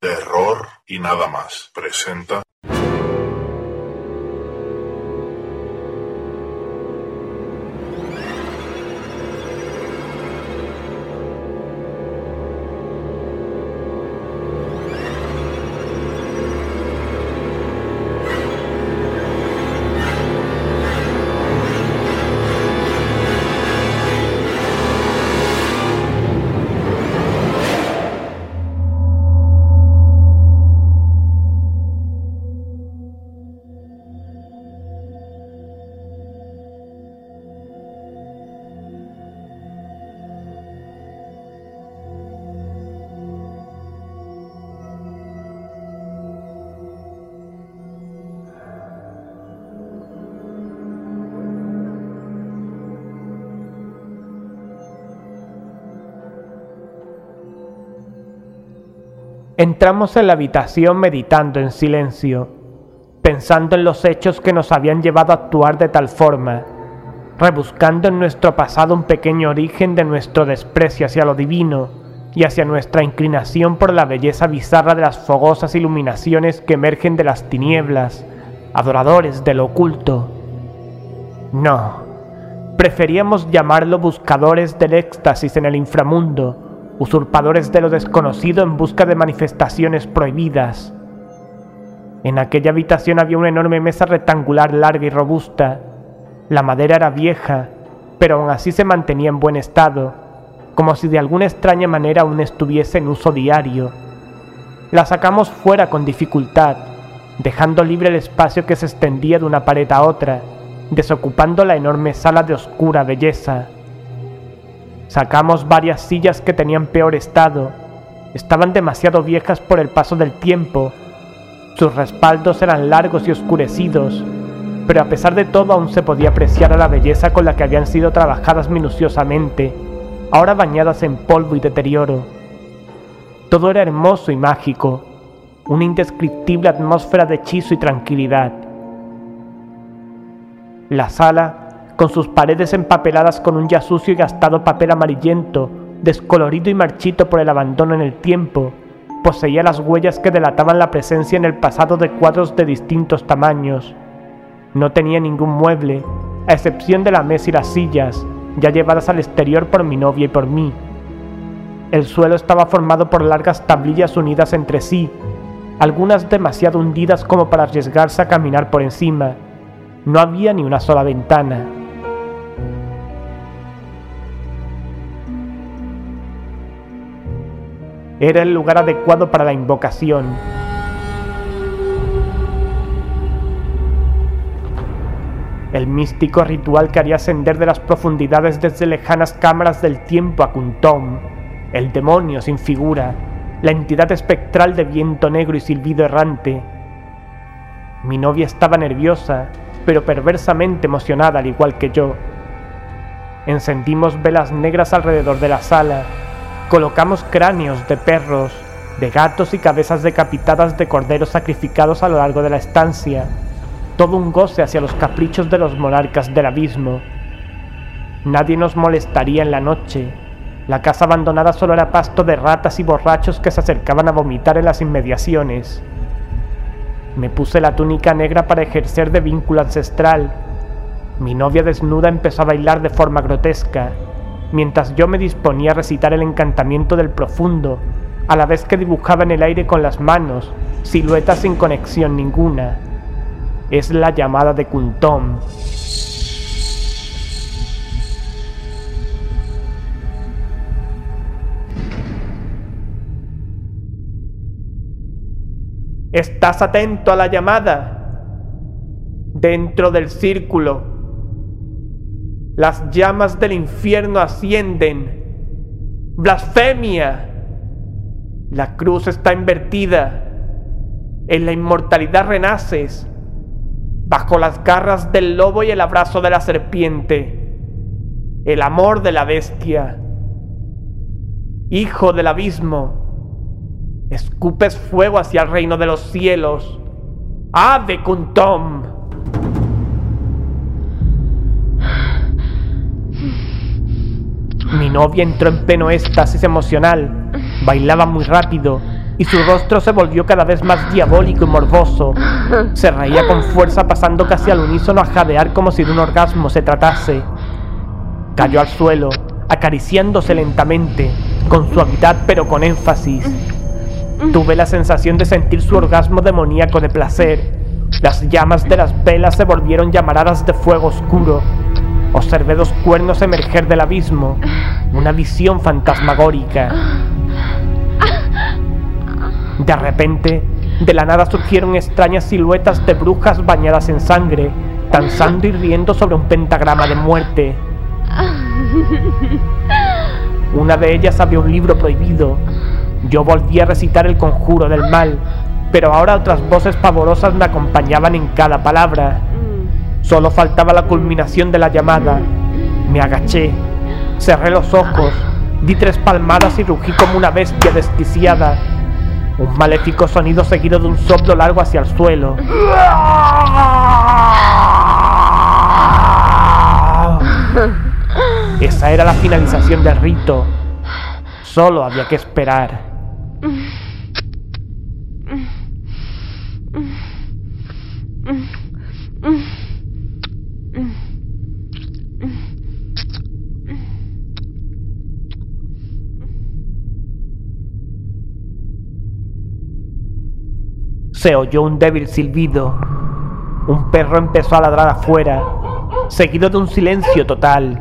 Terror y nada más presenta. Entramos en la habitación meditando en silencio, pensando en los hechos que nos habían llevado a actuar de tal forma, rebuscando en nuestro pasado un pequeño origen de nuestro desprecio hacia lo divino y hacia nuestra inclinación por la belleza bizarra de las fogosas iluminaciones que emergen de las tinieblas, adoradores de lo oculto. No, preferíamos llamarlo buscadores del éxtasis en el inframundo, usurpadores de lo desconocido en busca de manifestaciones prohibidas. En aquella habitación había una enorme mesa rectangular larga y robusta. La madera era vieja, pero aún así se mantenía en buen estado, como si de alguna extraña manera aún estuviese en uso diario. La sacamos fuera con dificultad, dejando libre el espacio que se extendía de una pared a otra, desocupando la enorme sala de oscura belleza. Sacamos varias sillas que tenían peor estado, estaban demasiado viejas por el paso del tiempo, sus respaldos eran largos y oscurecidos, pero a pesar de todo aún se podía apreciar a la belleza con la que habían sido trabajadas minuciosamente, ahora bañadas en polvo y deterioro. Todo era hermoso y mágico, una indescriptible atmósfera de hechizo y tranquilidad. La sala, con sus paredes empapeladas con un ya sucio y gastado papel amarillento, descolorido y marchito por el abandono en el tiempo, poseía las huellas que delataban la presencia en el pasado de cuadros de distintos tamaños. No tenía ningún mueble, a excepción de la mesa y las sillas, ya llevadas al exterior por mi novia y por mí. El suelo estaba formado por largas tablillas unidas entre sí, algunas demasiado hundidas como para arriesgarse a caminar por encima. No había ni una sola ventana. Era el lugar adecuado para la invocación. El místico ritual que haría ascender de las profundidades desde lejanas cámaras del tiempo a Kuntom, el demonio sin figura, la entidad espectral de viento negro y silbido errante. Mi novia estaba nerviosa, pero perversamente emocionada al igual que yo. Encendimos velas negras alrededor de la sala, colocamos cráneos de perros, de gatos y cabezas decapitadas de corderos sacrificados a lo largo de la estancia, todo un goce hacia los caprichos de los monarcas del abismo. Nadie nos molestaría en la noche, la casa abandonada solo era pasto de ratas y borrachos que se acercaban a vomitar en las inmediaciones. Me puse la túnica negra para ejercer de vínculo ancestral. Mi novia desnuda empezó a bailar de forma grotesca, mientras yo me disponía a recitar el encantamiento del profundo, a la vez que dibujaba en el aire con las manos, siluetas sin conexión ninguna. Es la llamada de Kuntom. ¿Estás atento a la llamada? Dentro del círculo, las llamas del infierno ascienden. ¡Blasfemia! La cruz está invertida. En la inmortalidad renaces, bajo las garras del lobo y el abrazo de la serpiente. El amor de la bestia. Hijo del abismo, escupes fuego hacia el reino de los cielos. ¡Ave Kuntom! Mi novia entró en pleno éxtasis emocional, bailaba muy rápido, y su rostro se volvió cada vez más diabólico y morboso. Se reía con fuerza, pasando casi al unísono a jadear como si de un orgasmo se tratase. Cayó al suelo, acariciándose lentamente, con suavidad pero con énfasis. Tuve la sensación de sentir su orgasmo demoníaco de placer. Las llamas de las velas se volvieron llamaradas de fuego oscuro. Observé dos cuernos emerger del abismo, una visión fantasmagórica. De repente, de la nada surgieron extrañas siluetas de brujas bañadas en sangre, danzando y riendo sobre un pentagrama de muerte. Una de ellas había un libro prohibido. Yo volví a recitar el conjuro del mal, pero ahora otras voces pavorosas me acompañaban en cada palabra. Solo faltaba la culminación de la llamada. Me agaché, cerré los ojos, di 3 palmadas y rugí como una bestia desquiciada. Un maléfico sonido seguido de un soplo largo hacia el suelo. Esa era la finalización del rito. Solo había que esperar. Se oyó un débil silbido. Un perro empezó a ladrar afuera, seguido de un silencio total.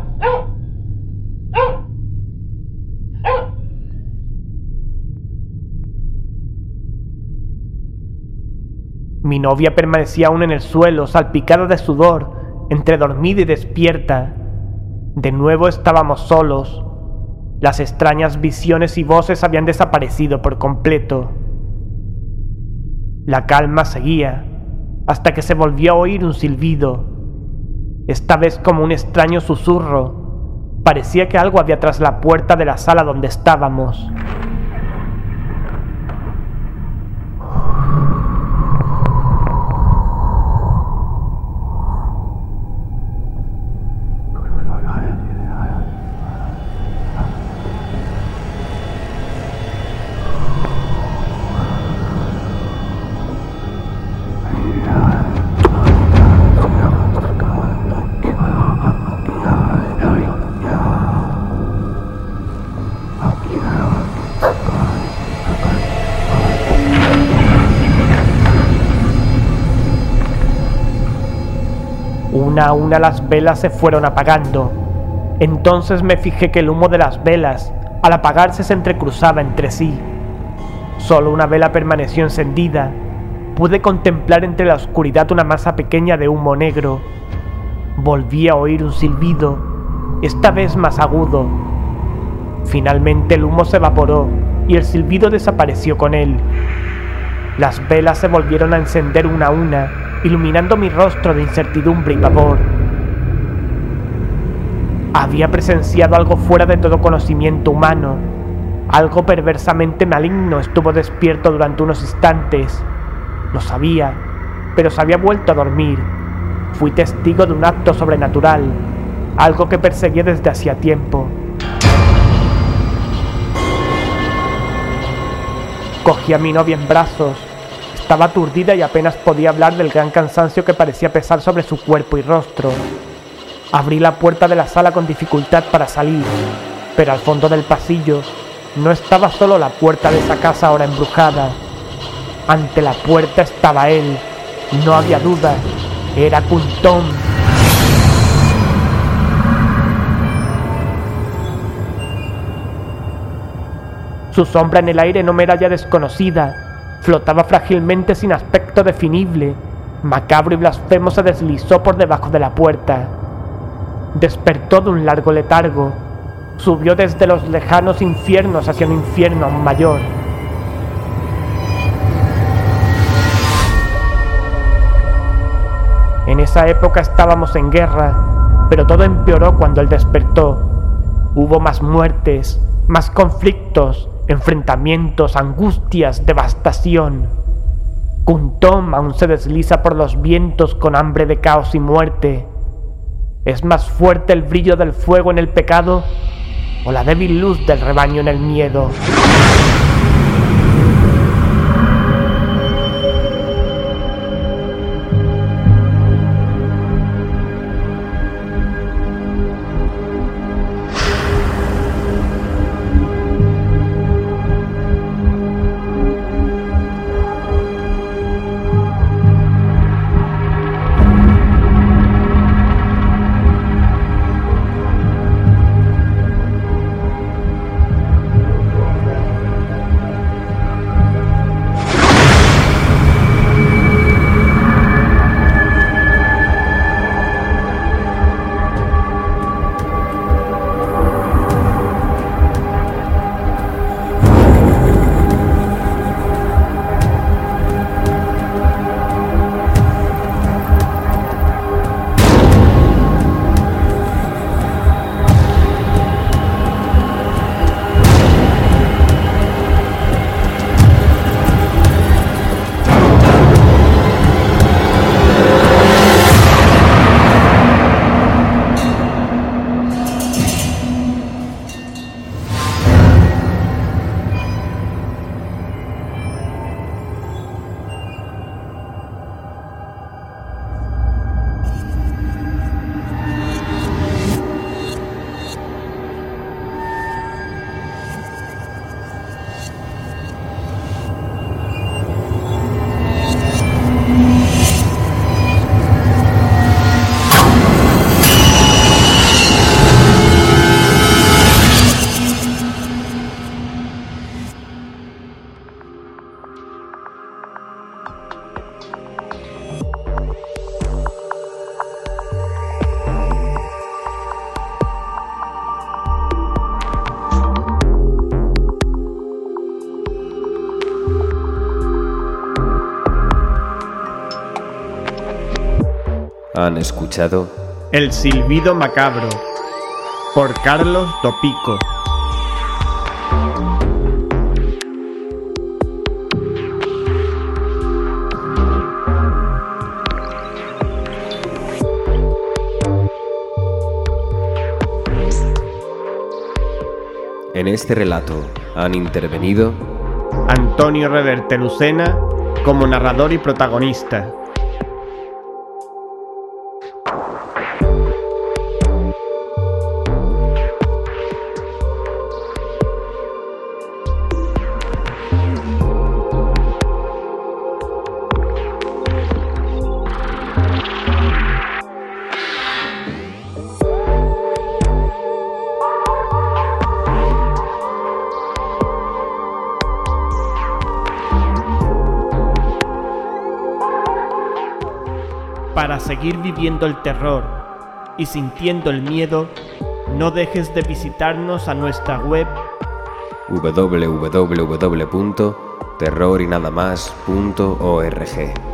Mi novia permanecía aún en el suelo, salpicada de sudor, entre dormida y despierta. De nuevo estábamos solos. Las extrañas visiones y voces habían desaparecido por completo. La calma seguía, hasta que se volvió a oír un silbido, esta vez como un extraño susurro. Parecía que algo había tras la puerta de la sala donde estábamos. Una a una las velas se fueron apagando. Entonces me fijé que el humo de las velas, al apagarse, se entrecruzaba entre sí. Solo una vela permaneció encendida. Pude contemplar entre la oscuridad una masa pequeña de humo negro. Volví a oír un silbido, esta vez más agudo. Finalmente el humo se evaporó y el silbido desapareció con él. Las velas se volvieron a encender una a una, iluminando mi rostro de incertidumbre y pavor. Había presenciado algo fuera de todo conocimiento humano. Algo perversamente maligno estuvo despierto durante unos instantes. Lo sabía, pero se había vuelto a dormir. Fui testigo de un acto sobrenatural, algo que perseguía desde hacía tiempo. Cogí a mi novia en brazos. Estaba aturdida y apenas podía hablar del gran cansancio que parecía pesar sobre su cuerpo y rostro. Abrí la puerta de la sala con dificultad para salir, pero al fondo del pasillo no estaba solo la puerta de esa casa ahora embrujada. Ante la puerta estaba él, no había duda, era Kuntón. Su sombra en el aire no me era ya desconocida. Flotaba frágilmente sin aspecto definible. Macabro y blasfemo se deslizó por debajo de la puerta. Despertó de un largo letargo. Subió desde los lejanos infiernos hacia un infierno aún mayor. En esa época estábamos en guerra, pero todo empeoró cuando él despertó. Hubo más muertes, más conflictos, enfrentamientos, angustias, devastación. Kuntón aún se desliza por los vientos con hambre de caos y muerte. ¿Es más fuerte el brillo del fuego en el pecado o la débil luz del rebaño en el miedo? Han escuchado El silbido macabro, por Carlos Dopico. En este relato han intervenido Antonio Reverte Lucena como narrador y protagonista. Para seguir viviendo el terror y sintiendo el miedo, no dejes de visitarnos a nuestra web www.terrorinadamas.org.